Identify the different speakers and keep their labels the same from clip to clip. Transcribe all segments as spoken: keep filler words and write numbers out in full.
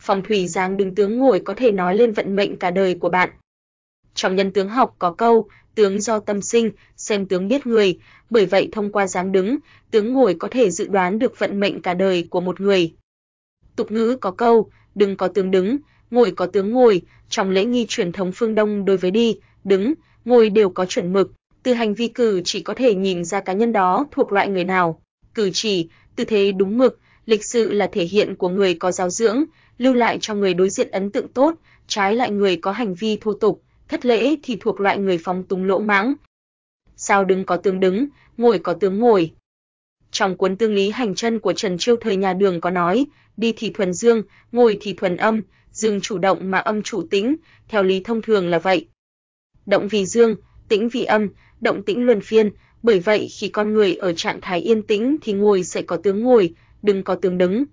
Speaker 1: Phong thủy dáng đứng tướng ngồi có thể nói lên vận mệnh cả đời của bạn. Trong nhân tướng học có câu, tướng do tâm sinh, xem tướng biết người, bởi vậy thông qua dáng đứng, tướng ngồi có thể dự đoán được vận mệnh cả đời của một người. Tục ngữ có câu, đứng có tướng đứng, ngồi có tướng ngồi, trong lễ nghi truyền thống phương Đông đối với đi, đứng, ngồi đều có chuẩn mực, từ hành vi cử chỉ có thể nhìn ra cá nhân đó thuộc loại người nào. Cử chỉ, tư thế đúng mực, lịch sự là thể hiện của người có giáo dưỡng, lưu lại cho người đối diện ấn tượng tốt, trái lại người có hành vi thô tục, thất lễ thì thuộc loại người phóng túng lỗ mãng. Sao đứng có tướng đứng, ngồi có tướng ngồi. Trong cuốn Tương lý hành chân của Trần Chiêu thời nhà Đường có nói, đi thì thuần dương, ngồi thì thuần âm, dương chủ động mà âm chủ tĩnh, theo lý thông thường là vậy. Động vì dương, tĩnh vì âm, động tĩnh luân phiên, bởi vậy khi con người ở trạng thái yên tĩnh thì ngồi sẽ có tướng ngồi, đứng có tướng đứng.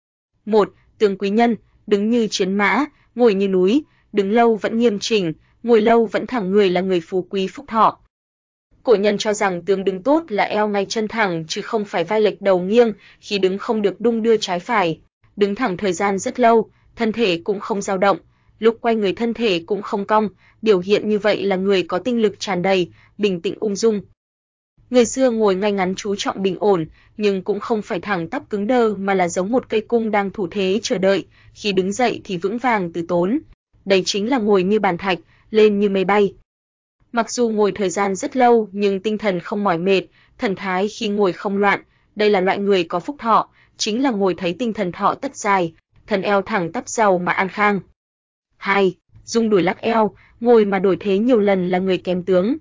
Speaker 1: một. Tướng quý nhân, đứng như chiến mã, ngồi như núi, đứng lâu vẫn nghiêm chỉnh, ngồi lâu vẫn thẳng người là người phú quý phúc thọ. Cổ nhân cho rằng tướng đứng tốt là eo ngay chân thẳng chứ không phải vai lệch đầu nghiêng, khi đứng không được đung đưa trái phải. Đứng thẳng thời gian rất lâu, thân thể cũng không dao động, lúc quay người thân thể cũng không cong, biểu hiện như vậy là người có tinh lực tràn đầy, bình tĩnh ung dung. Người xưa ngồi ngay ngắn chú trọng bình ổn, nhưng cũng không phải thẳng tắp cứng đơ mà là giống một cây cung đang thủ thế chờ đợi, khi đứng dậy thì vững vàng từ tốn. Đây chính là ngồi như bàn thạch, lên như mây bay. Mặc dù ngồi thời gian rất lâu nhưng tinh thần không mỏi mệt, thần thái khi ngồi không loạn, đây là loại người có phúc thọ, chính là ngồi thấy tinh thần thọ tất dài, thần eo thẳng tắp giàu mà an khang. hai. Rung đùi lắc eo, ngồi mà đổi thế nhiều lần là người kém tướng.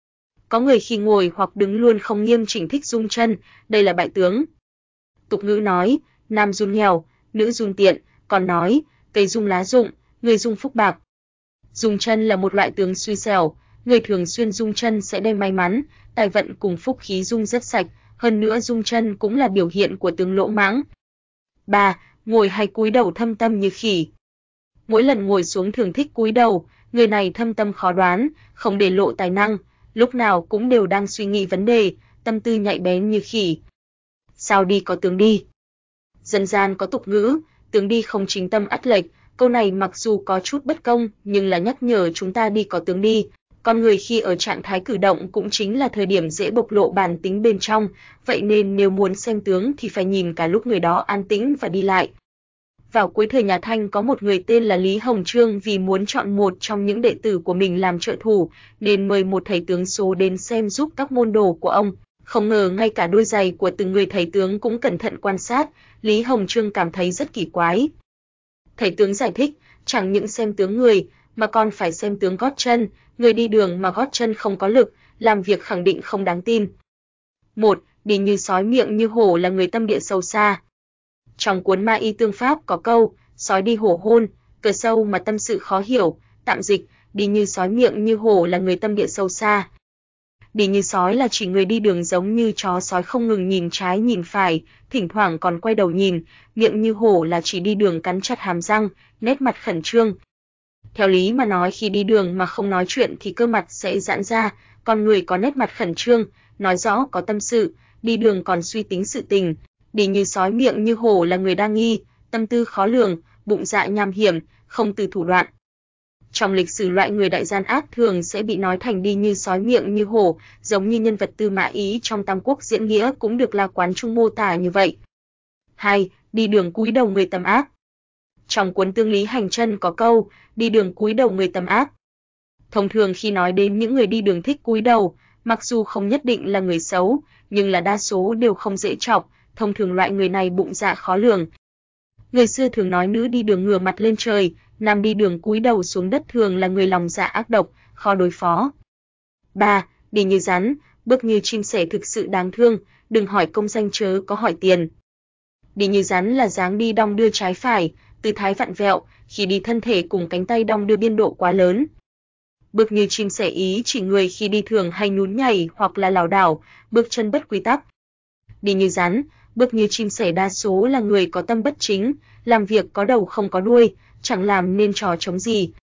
Speaker 1: Có người khi ngồi hoặc đứng luôn không nghiêm chỉnh thích rung chân, đây là bại tướng. Tục ngữ nói, nam run nghèo, nữ run tiện, còn nói, cây rung lá rụng, người rung phúc bạc. Rung chân là một loại tướng xui xẻo, người thường xuyên rung chân sẽ đem may mắn, tài vận cùng phúc khí rung rất sạch, hơn nữa rung chân cũng là biểu hiện của tướng lỗ mãng. ba. Ngồi hay cúi đầu thâm tâm như khỉ. Mỗi lần ngồi xuống thường thích cúi đầu, người này thâm tâm khó đoán, không để lộ tài năng, lúc nào cũng đều đang suy nghĩ vấn đề, tâm tư nhạy bén như khỉ. Sao đi có tướng đi. Dân gian có tục ngữ, tướng đi không chính tâm ắt lệch, câu này mặc dù có chút bất công nhưng là nhắc nhở chúng ta đi có tướng đi. Con người khi ở trạng thái cử động cũng chính là thời điểm dễ bộc lộ bản tính bên trong, vậy nên nếu muốn xem tướng thì phải nhìn cả lúc người đó an tĩnh và đi lại. Vào cuối thời nhà Thanh có một người tên là Lý Hồng Chương vì muốn chọn một trong những đệ tử của mình làm trợ thủ, nên mời một thầy tướng số đến xem giúp các môn đồ của ông. Không ngờ ngay cả đôi giày của từng người thầy tướng cũng cẩn thận quan sát, Lý Hồng Chương cảm thấy rất kỳ quái. Thầy tướng giải thích, chẳng những xem tướng người, mà còn phải xem tướng gót chân, người đi đường mà gót chân không có lực, làm việc khẳng định không đáng tin. một. Đi như sói miệng như hổ là người tâm địa sâu xa. Trong cuốn Ma Y Tương Pháp có câu, sói đi hổ hôn, cờ sâu mà tâm sự khó hiểu, tạm dịch, đi như sói miệng như hổ là người tâm địa sâu xa. Đi như sói là chỉ người đi đường giống như chó sói không ngừng nhìn trái nhìn phải, thỉnh thoảng còn quay đầu nhìn, miệng như hổ là chỉ đi đường cắn chặt hàm răng, nét mặt khẩn trương. Theo lý mà nói khi đi đường mà không nói chuyện thì cơ mặt sẽ giãn ra, còn người có nét mặt khẩn trương, nói rõ có tâm sự, đi đường còn suy tính sự tình. Đi như sói miệng như hổ là người đa nghi, tâm tư khó lường, bụng dạ nham hiểm, không từ thủ đoạn. Trong lịch sử loại người đại gian ác thường sẽ bị nói thành đi như sói miệng như hổ, giống như nhân vật Tư Mã Ý trong Tam Quốc diễn nghĩa cũng được La Quán Trung mô tả như vậy. hai. Đi đường cúi đầu người tầm ác. Trong cuốn Tương lý hành chân có câu, đi đường cúi đầu người tầm ác. Thông thường khi nói đến những người đi đường thích cúi đầu, mặc dù không nhất định là người xấu, nhưng là đa số đều không dễ chọc, thông thường loại người này bụng dạ khó lường. Người xưa thường nói nữ đi đường ngửa mặt lên trời, nam đi đường cúi đầu xuống đất thường là người lòng dạ ác độc, khó đối phó. ba. Đi như rắn, bước như chim sẻ thực sự đáng thương, đừng hỏi công danh chớ có hỏi tiền. Đi như rắn là dáng đi đong đưa trái phải, tư thái vặn vẹo, khi đi thân thể cùng cánh tay đong đưa biên độ quá lớn. Bước như chim sẻ ý chỉ người khi đi thường hay nhún nhảy hoặc là lảo đảo, bước chân bất quy tắc. Đi như rắn, bước như chim sẻ đa số là người có tâm bất chính, làm việc có đầu không có đuôi, chẳng làm nên trò trống gì,